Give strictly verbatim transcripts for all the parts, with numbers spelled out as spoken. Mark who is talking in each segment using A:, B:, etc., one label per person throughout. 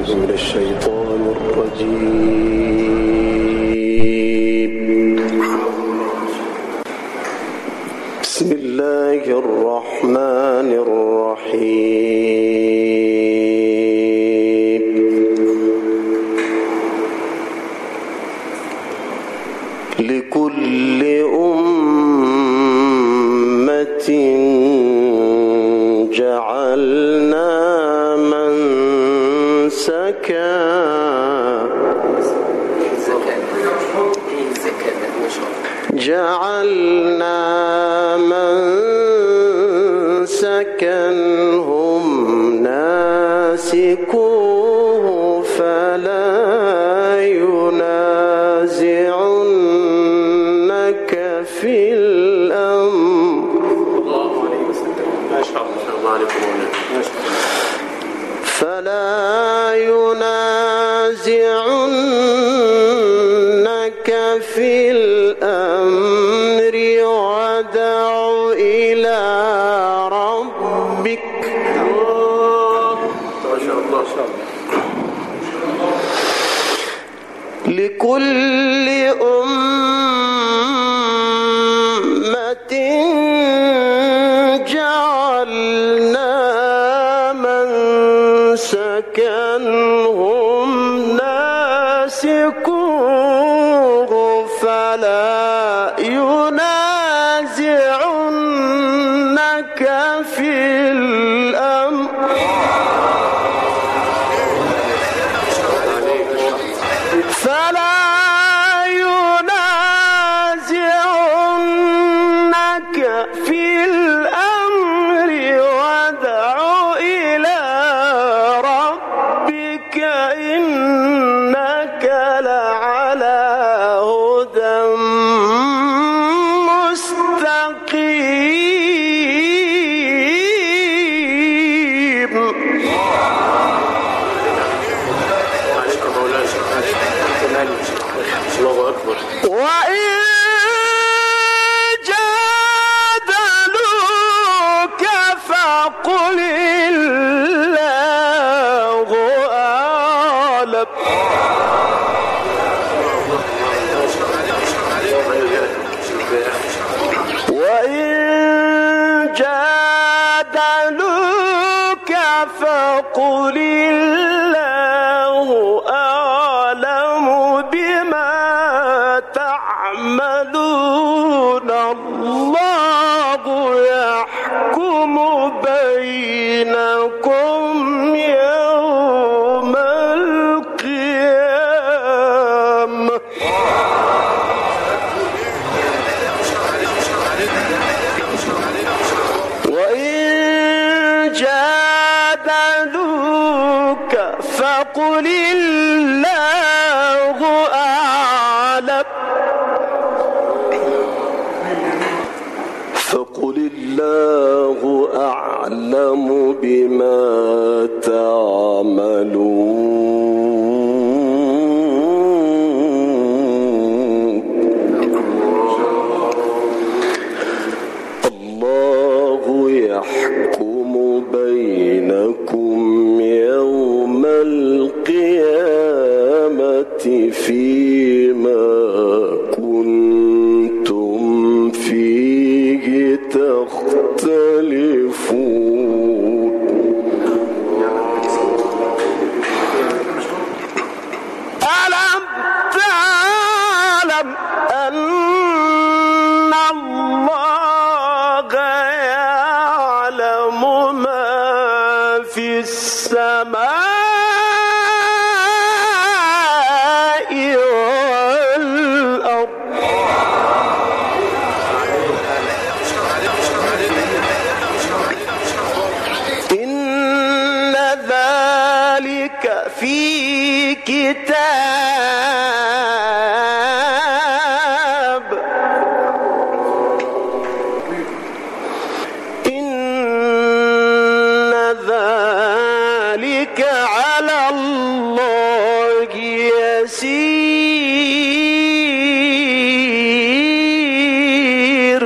A: بالله من الشيطان الرجيم. بسم الله الرحمن الرحيم. لكل أمة جعلنا منسكا جعلنا منسكا هم ناسكوه فلا ينازعنك في الأمر فلا ينازعنك في الأمر ودع إلى ربك. لكل أمة جعلنا منسكا هم ناسكوه فلا ينازعنك في الأمر فلا ينازعنك في الأمر ودع إلى ربك إنك لعلى هدى مستقيم. وإن جادلوك فقل الله أعلم وإن جادلوك فقل الله أعلم بما تعملون الله يحكم بينكم يوم القيامة. وإن جادلوك فقل الله أعلم فقل الله أعلم بما تعملون. الله يحكم بينكم يوم القيامة فيما كنتم فيه تختلفون. ألم تعلم أن الله يعلم ما في السماء والأرض إن ذلك في كتاب إن ذلك على الله يسير.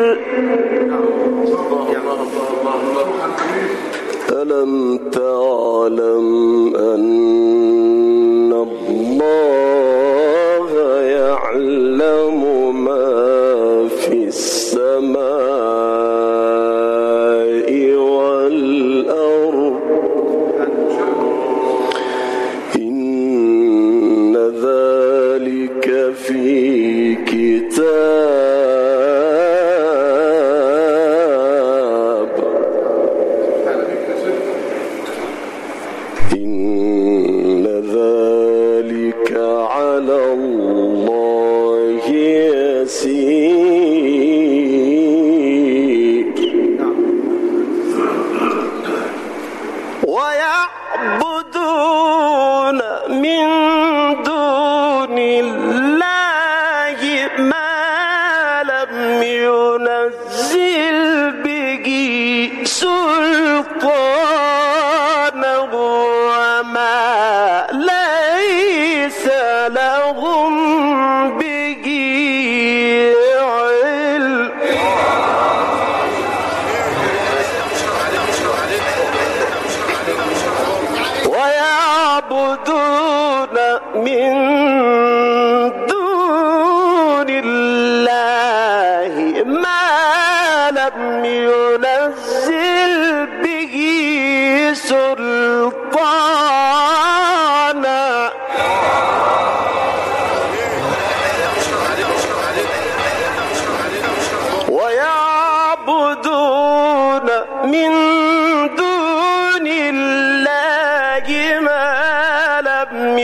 A: ألم تعلم أن ويعبدون من دون الله ما لم ينزل به سلطانا وما ليس لهم به علم ويعبدون من دون الله ما لم ينزل به سلطانا ويعبدون من دون الله ما لم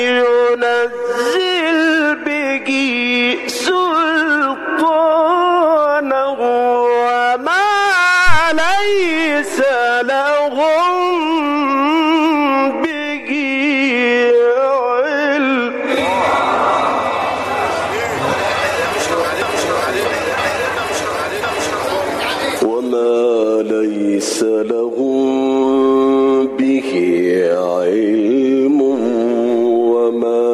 A: ينزل به سلطانا وما ليس لهم به علم وما ليس لهم به علم وما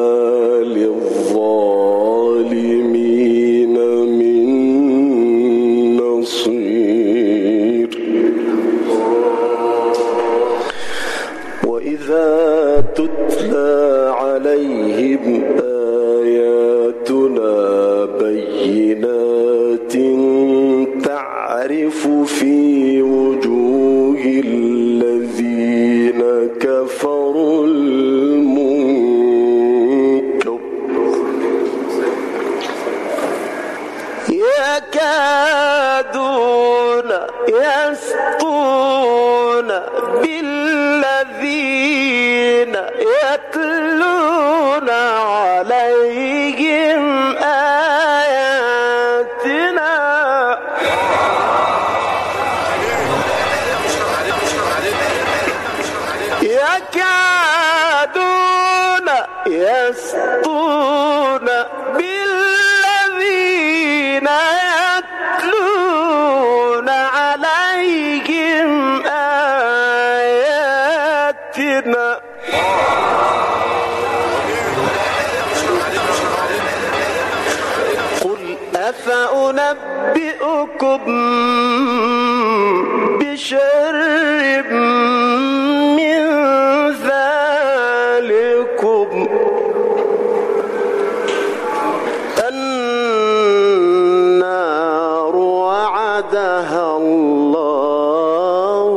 A: للظالمين من نصير وإذا تتلى عليهم آياتنا بينات تعرف في وجوه الذين كفروا المنكر يكادون يسطون بالذين يتلون عليهم آياتنا يكادون يسطون بالذين يتلون عليهم آياتنا قل أفأنبئكم بشر من ذلكم النار وعدها الله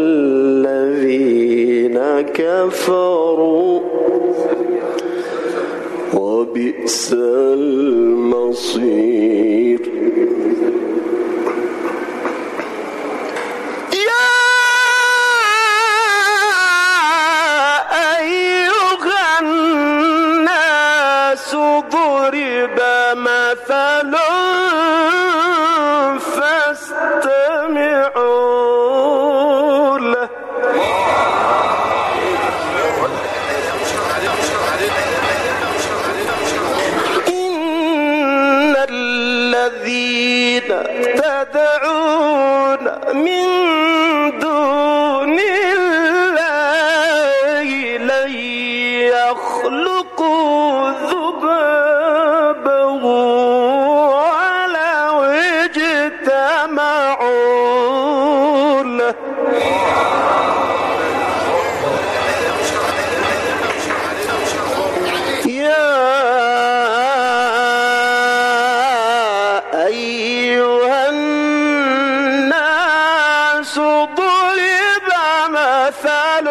A: الذين كفروا وبئس المصير ضرب مثل فاستمعوا له إن الذين تدعون من دون الله لن يخلقوا ذبابا ولو اجتمعوا له يا أيها الناس ضرب مثل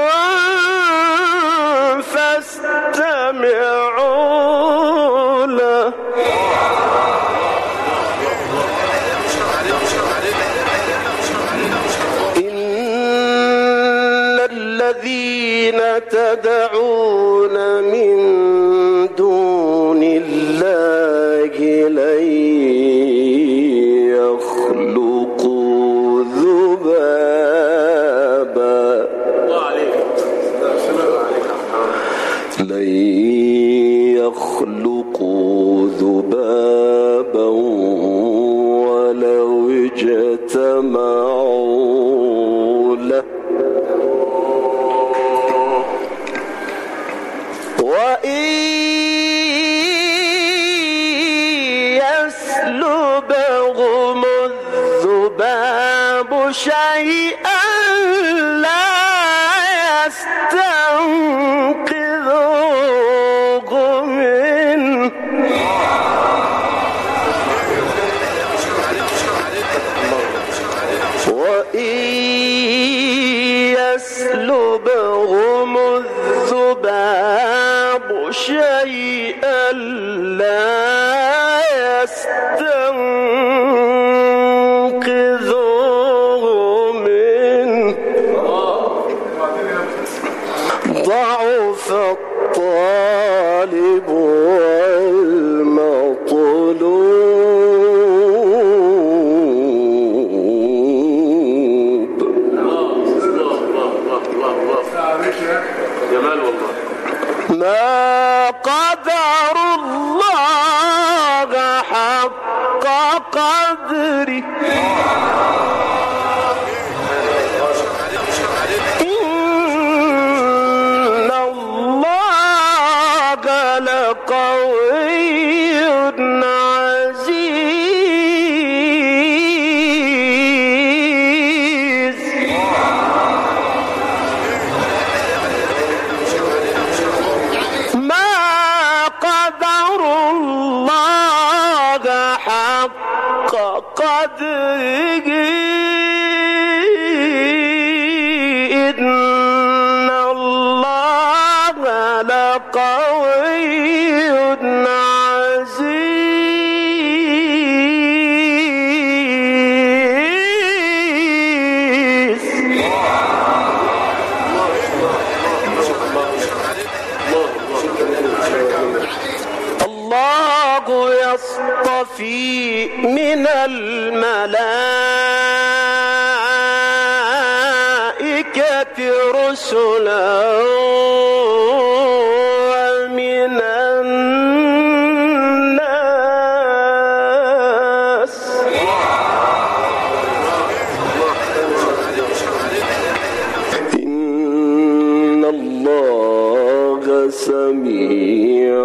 A: فاستمعوا له إن الذين تدعون من دون الله لن يخلقوا ذبابا لن يخلقوا ذبابا ولو اجتمعوا له وإن يسلبهم الذباب شيئا لا يستنقذوه منه وإن يسلبهم الذباب شيئا لا يستنقذوه منه ضعف الطالب والمطلوب.
B: جمال والله.
A: ما قدر الله حق قدره إن الله لقوي عزيز. ما قدر الله حق قدره إن الله لقوي عزيز. الله يصطفي من الملائكة رسلا ومن الناس إن الله سميع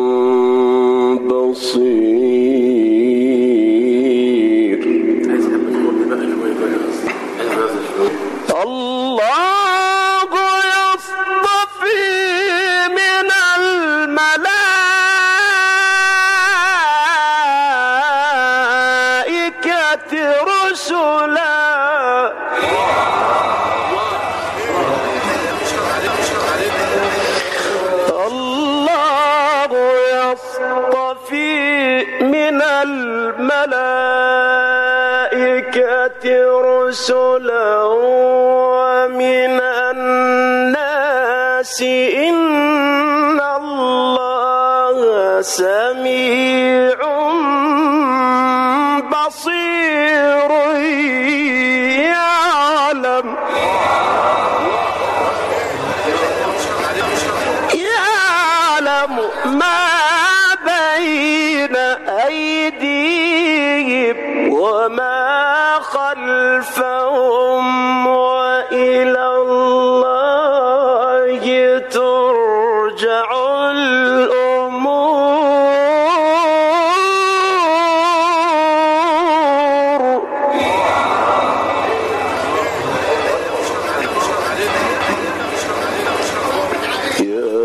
A: بصير. الله يصطفي من الملائكة رسلا الله يصطفي من الملائكة رسلا ومن الناس إن الله سميع بصير يعلم يعلم ما بين أيديهم وما خلفهم وإلى الله ترجع الأمور. يا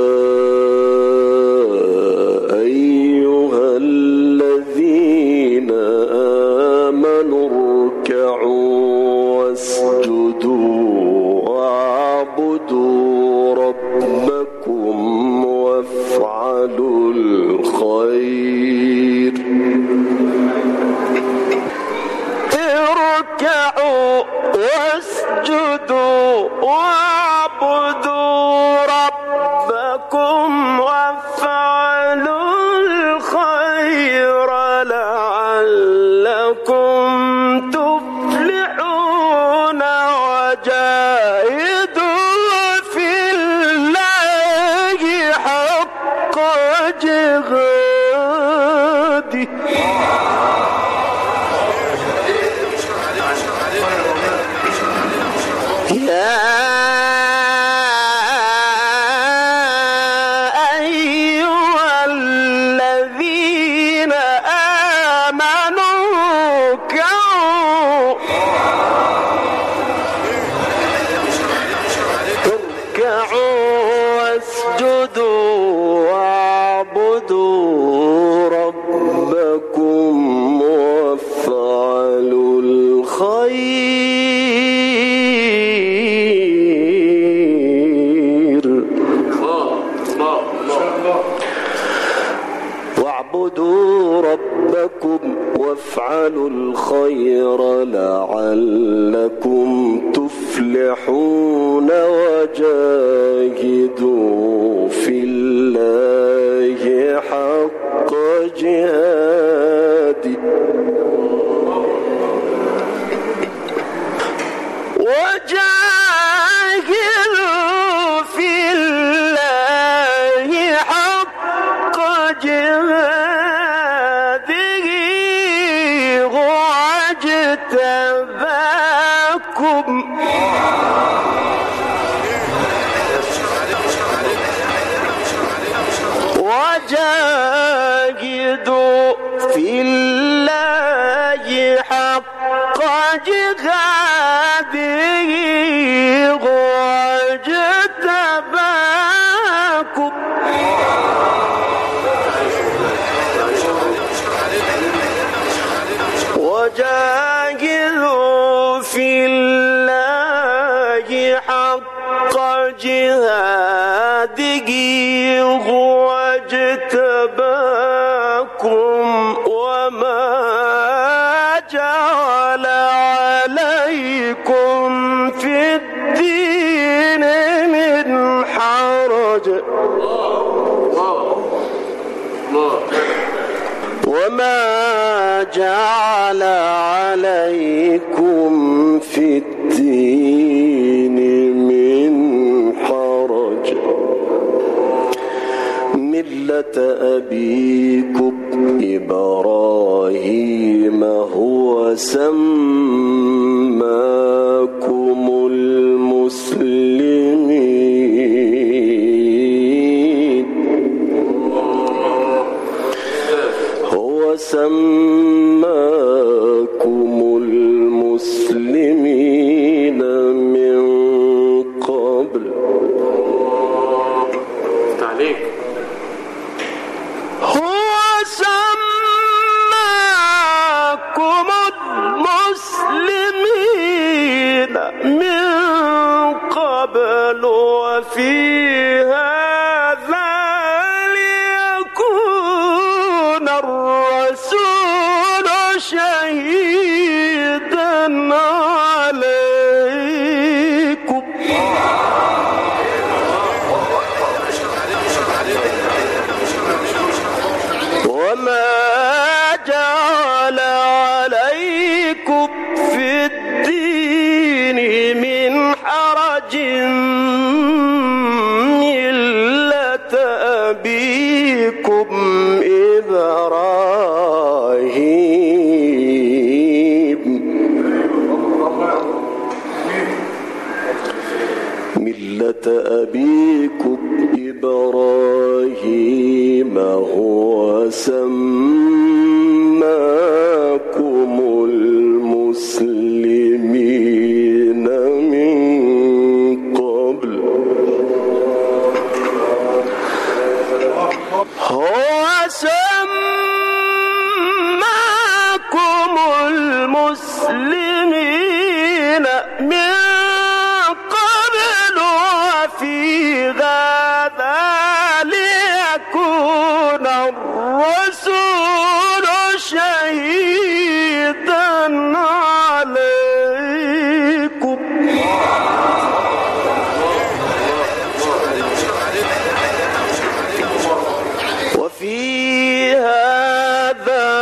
A: أيها الذين آمنوا اركعوا واسجدوا واعبدوا ربكم وافعلوا الخير. اركعوا واسجدوا واعبدوا ربكم وافعلوا الخير لعلكم تفلحون وجاهدوا في الله واركعوا واسجدوا واعبدوا ربكم وافعلوا الخير واعبدوا ربكم وافعلوا الخير لعلكم تفلحون وجاهدوا في الله حق جهاده وجاهدوا في الله حق جهاده واجتباكم وجاهدوا في الله حق جهاده واجتباكم وجاهدوا في الله حق جهاده واجتباكم وما جعل عليكم في الدين من حرج وما جعل عليكم في الدين من حرج ملة أبيكم إبراهيم هو سماكم المسلمين هو سماكم المسلمين من قبل تعليق هو سماكم المسلمين من قبل وفي هذا ليكون الرسول شهيدا عليكم وما جعل عليكم في الدين من حرج ملة أبيكم إبراهيم ملة أبيكم إبراهيم هو سماكم المسلمين من قبل هو سماكم المسلمين من قبل وفي هذا ليكون الرسول شهيدا عليكم وفي هذا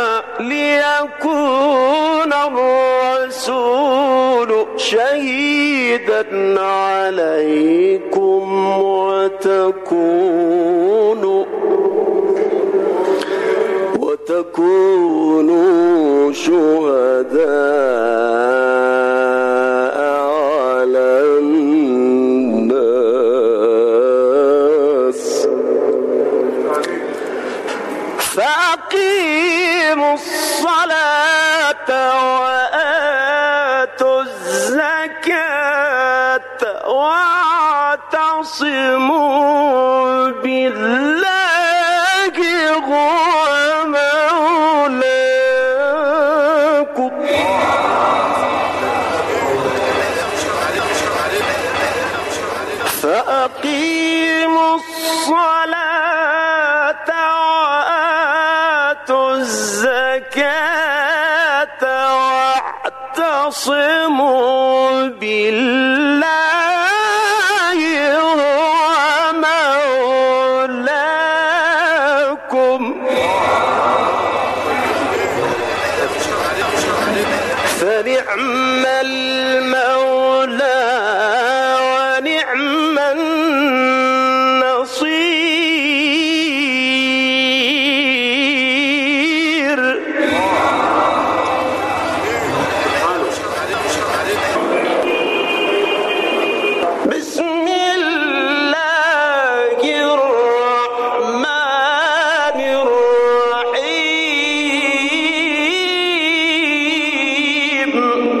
A: ليكون الرسول شهيدا عليكم وتكونوا وتكونوا شهداء على الناس فأقيموا الصلاة وآتوا الزكاة واعتصموا بالله هو مولاكم فأقيموا الصلاة وآتوا الزكاة واعتصموا بالله هو مولاكم فنعم المولى ونعم النصير. بسم الله الرحمن الرحيم.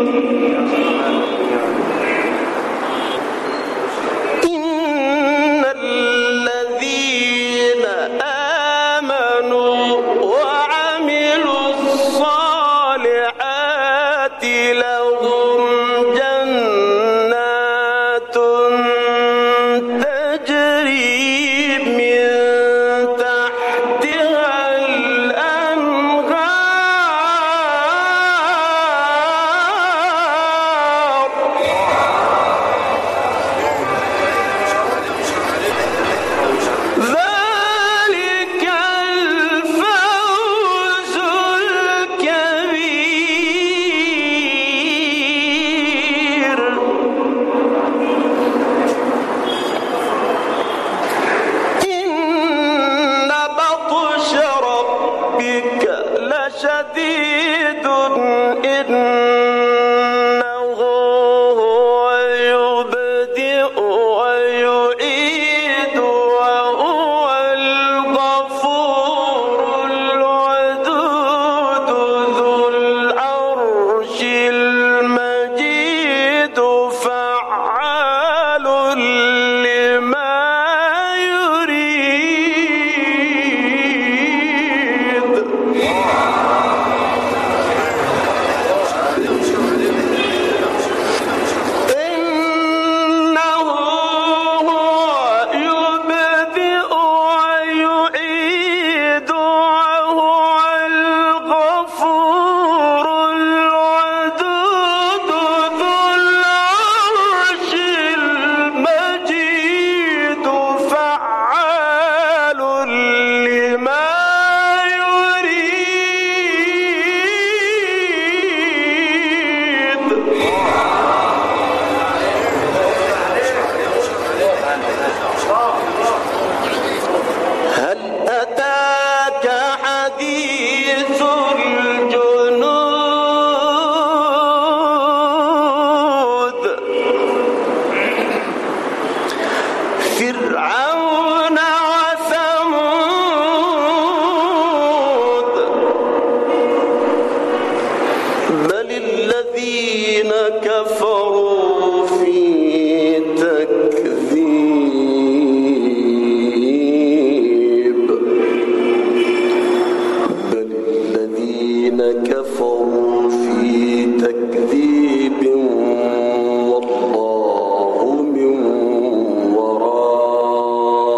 A: إن الذين آمنوا وعملوا الصالحات لهم جنات تجري من تحتها الأنهار ذلك الفوز الكبير. إن بطش ربك لشديد إنه هو يبدئ ويعيد وهو الغفور الودود ذو العرش المجيد فعال لما يريد. إنه هو يبدئ ويعيد وهو الغفور الودود ذو العرش المجيد فعال لما يريد. هل أتاك حديث الجنود فرعون وثمود بل الذين كفروا في تكذيب بل الذين كفروا في تكذيب والله من ورائهم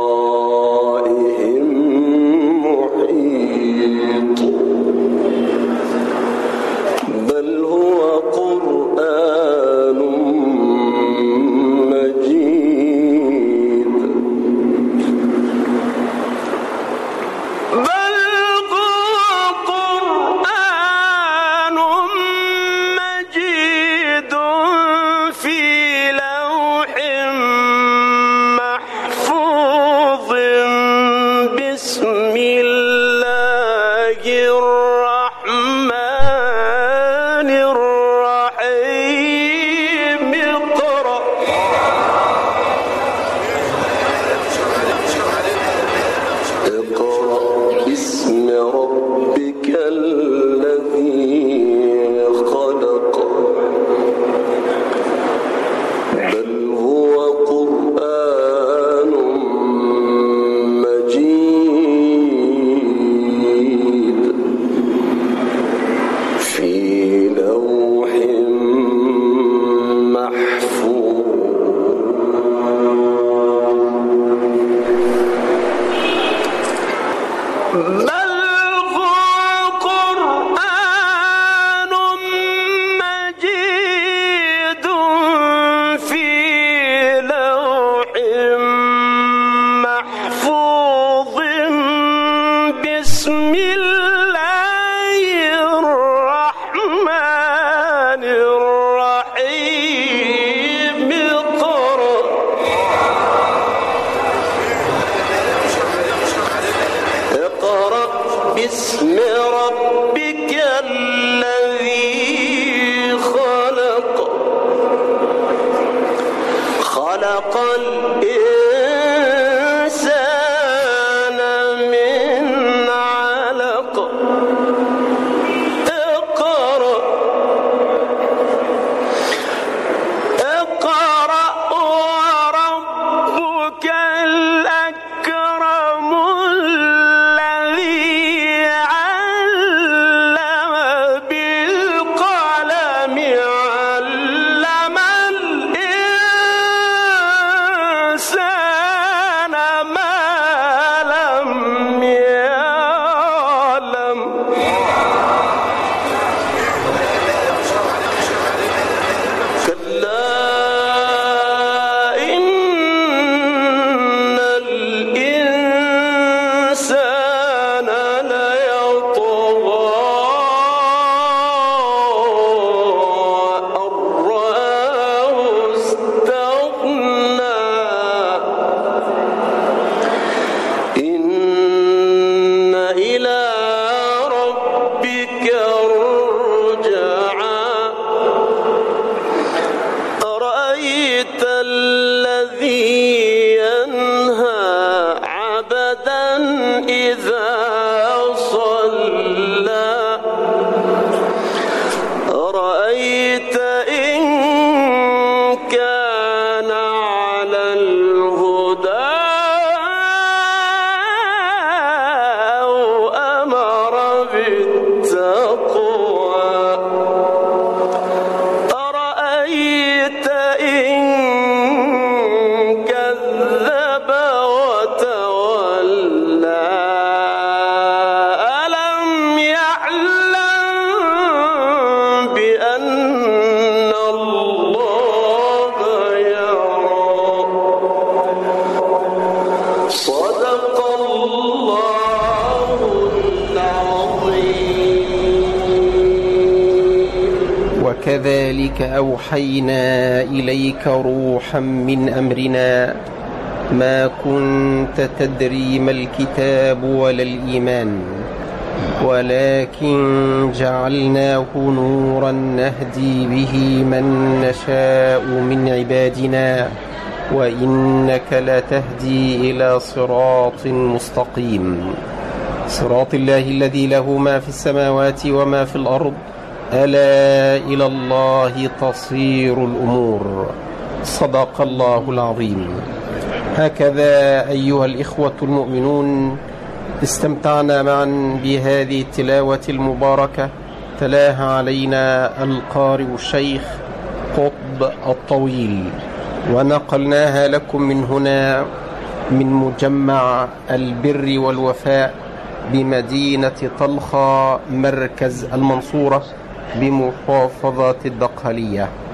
A: باسم ربك الذي خلق خلق الإنسان من علق اقرأ اقرأ وربك الأكرم الذي علم بالقلم علم الإنسان ما لم يعلم كلا إن الإنسان ليطغى أن رآه استغنى إن إلى ربك الرجعى أرأيت الذي ينهى عبدا إذا صلى أرأيت إن كان على الهدى أو أمر بالتقوى أرأيت إن كذب وتولى ألم يعلم بأن الله يرى صدق الله العظيم.
B: وكذلك أوحينا إليك روحا من أمرنا ما كنت تدري ما الكتاب ولا الإيمان ولكن جعلناه نورا نهدي به من نشاء من عبادنا وإنك لتهدي إلى صراط مستقيم صراط الله الذي له ما في السماوات وما في الأرض ألا إلى الله تصير الأمور صدق الله العظيم. هكذا أيها الإخوة المؤمنون استمتعنا معا بهذه التلاوة المباركة تلاها علينا القارئ الشيخ قطب الطويل ونقلناها لكم من هنا من مجمع البر والوفاء بمدينة طلخة مركز المنصورة بمحافظة الدقهلية.